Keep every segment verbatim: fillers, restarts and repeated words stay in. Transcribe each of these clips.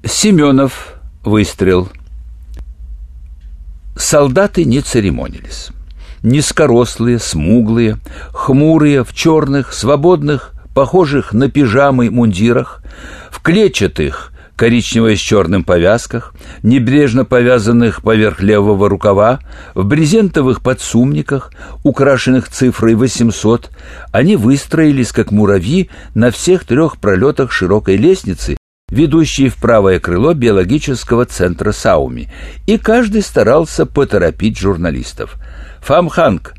Семенов. Выстрел. Солдаты не церемонились. Низкорослые, смуглые, хмурые, в черных, свободных, похожих на пижамы мундирах, в клетчатых, коричневой с черным повязках, небрежно повязанных поверх левого рукава, в брезентовых подсумниках, украшенных цифрой восемьсот, они выстроились, как муравьи, на всех трех пролетах широкой лестницы, ведущей в правое крыло биологического центра Сауми, и каждый старался поторопить журналистов. «Фамханг!»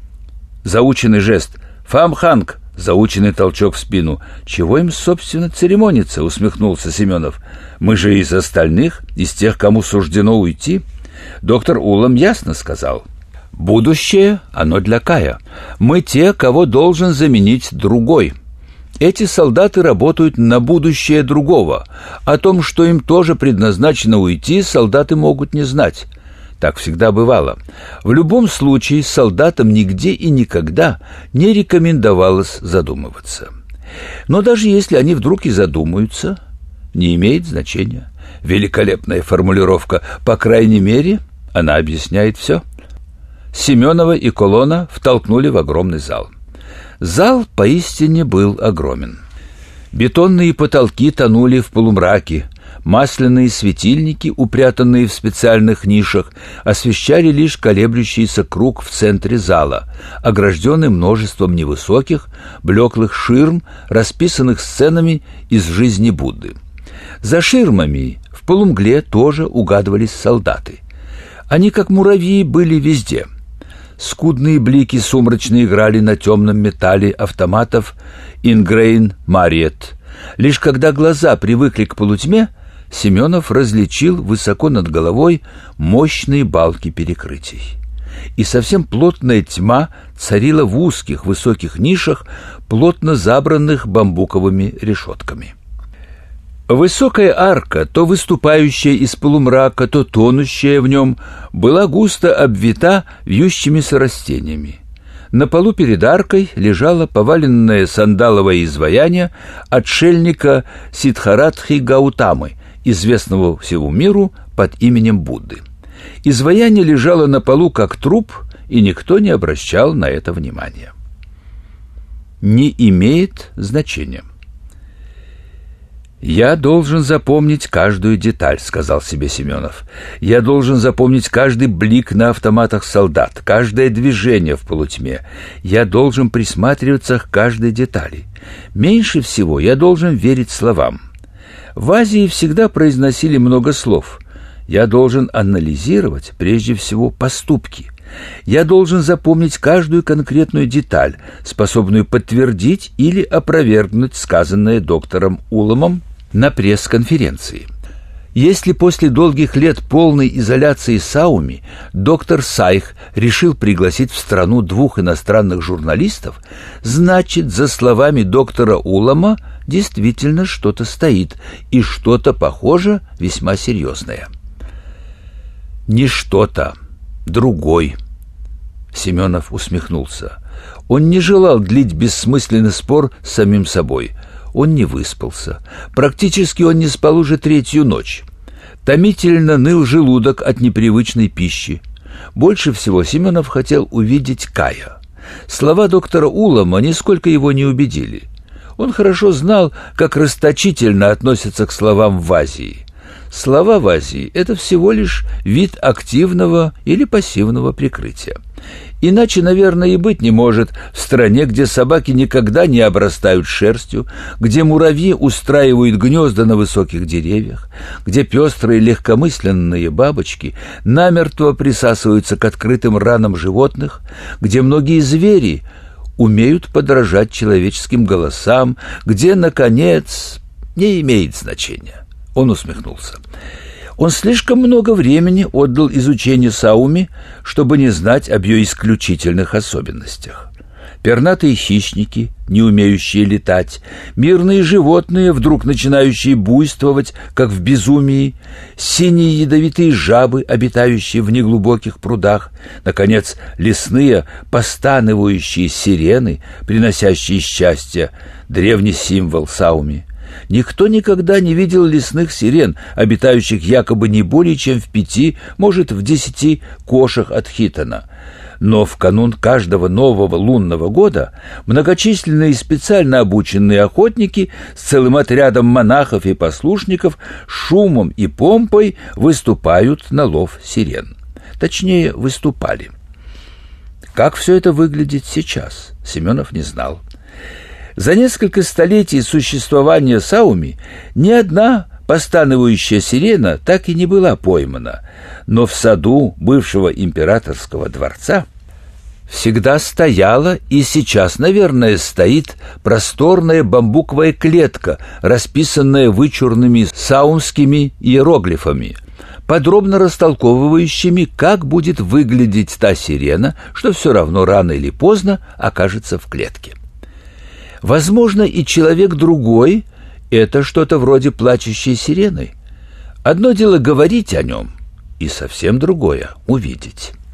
Заученный жест. «Фамханг!» Заученный толчок в спину. «Чего им, собственно, церемониться?» — усмехнулся Семенов. «Мы же из остальных, из тех, кому суждено уйти». Доктор Улам ясно сказал: «Будущее, оно для Кая. Мы те, кого должен заменить другой. Эти солдаты работают на будущее другого. О том, что им тоже предназначено уйти, солдаты могут не знать». Так всегда бывало. В любом случае солдатам нигде и никогда не рекомендовалось задумываться. Но даже если они вдруг и задумаются, не имеет значения. Великолепная формулировка, по крайней мере, она объясняет все. Семенова и Колона втолкнули в огромный зал. Зал поистине был огромен. Бетонные потолки тонули в полумраке. Масляные светильники, упрятанные в специальных нишах, освещали лишь колеблющийся круг в центре зала, огражденный множеством невысоких, блеклых ширм, расписанных сценами из жизни Будды. За ширмами в полумгле тоже угадывались солдаты. Они, как муравьи, были везде. Скудные блики сумрачно играли на темном металле автоматов Ingrain Marriott. Лишь когда глаза привыкли к полутьме, Семенов различил высоко над головой мощные балки перекрытий. И совсем плотная тьма царила в узких высоких нишах, плотно забранных бамбуковыми решетками. Высокая арка, то выступающая из полумрака, то тонущая в нем, была густо обвита вьющимися растениями. На полу перед аркой лежало поваленное сандаловое изваяние отшельника Сиддхаратхи Гаутамы, известного всему миру под именем Будды. Изваяние лежало на полу как труп, и никто не обращал на это внимания. Не имеет значения. «Я должен запомнить каждую деталь», — сказал себе Семенов. «Я должен запомнить каждый блик на автоматах солдат, каждое движение в полутьме. Я должен присматриваться к каждой детали. Меньше всего я должен верить словам. В Азии всегда произносили много слов. Я должен анализировать прежде всего поступки. Я должен запомнить каждую конкретную деталь, способную подтвердить или опровергнуть сказанное доктором Уламом на пресс-конференции. Если после долгих лет полной изоляции Сауми доктор Сайх решил пригласить в страну двух иностранных журналистов, значит, за словами доктора Улама действительно что-то стоит, и что-то, похоже, весьма серьезное. Не что-то, другой. Семенов усмехнулся. Он не желал длить бессмысленный спор с самим собой. Он не выспался. Практически он не спал уже третью ночь. Томительно ныл желудок от непривычной пищи. Больше всего Семенов хотел увидеть Кая. Слова доктора Улама нисколько его не убедили. Он хорошо знал, как расточительно относятся к словам в Азии. Слова в Азии — это всего лишь вид активного или пассивного прикрытия. Иначе, наверное, и быть не может в стране, где собаки никогда не обрастают шерстью, где муравьи устраивают гнезда на высоких деревьях, где пестрые легкомысленные бабочки намертво присасываются к открытым ранам животных, где многие звери умеют подражать человеческим голосам, где, наконец, не имеет значения. Он усмехнулся. Он слишком много времени отдал изучению Сауми, чтобы не знать об ее исключительных особенностях. Пернатые хищники, не умеющие летать, мирные животные, вдруг начинающие буйствовать, как в безумии, синие ядовитые жабы, обитающие в неглубоких прудах, наконец, лесные постанывающие сирены, приносящие счастье, древний символ Сауми. Никто никогда не видел лесных сирен, обитающих якобы не более чем в пяти, может, в десяти кошах от Хитона. Но в канун каждого нового лунного года многочисленные специально обученные охотники с целым отрядом монахов и послушников шумом и помпой выступают на лов сирен. Точнее, выступали. Как все это выглядит сейчас, Семенов не знал. За несколько столетий существования Сауми ни одна постанывающая сирена так и не была поймана, но в саду бывшего императорского дворца всегда стояла и сейчас, наверное, стоит просторная бамбуковая клетка, расписанная вычурными саумскими иероглифами, подробно растолковывающими, как будет выглядеть та сирена, что все равно рано или поздно окажется в клетке. Возможно, и человек другой — это что-то вроде плачущей сирены. Одно дело говорить о нем, и совсем другое — увидеть.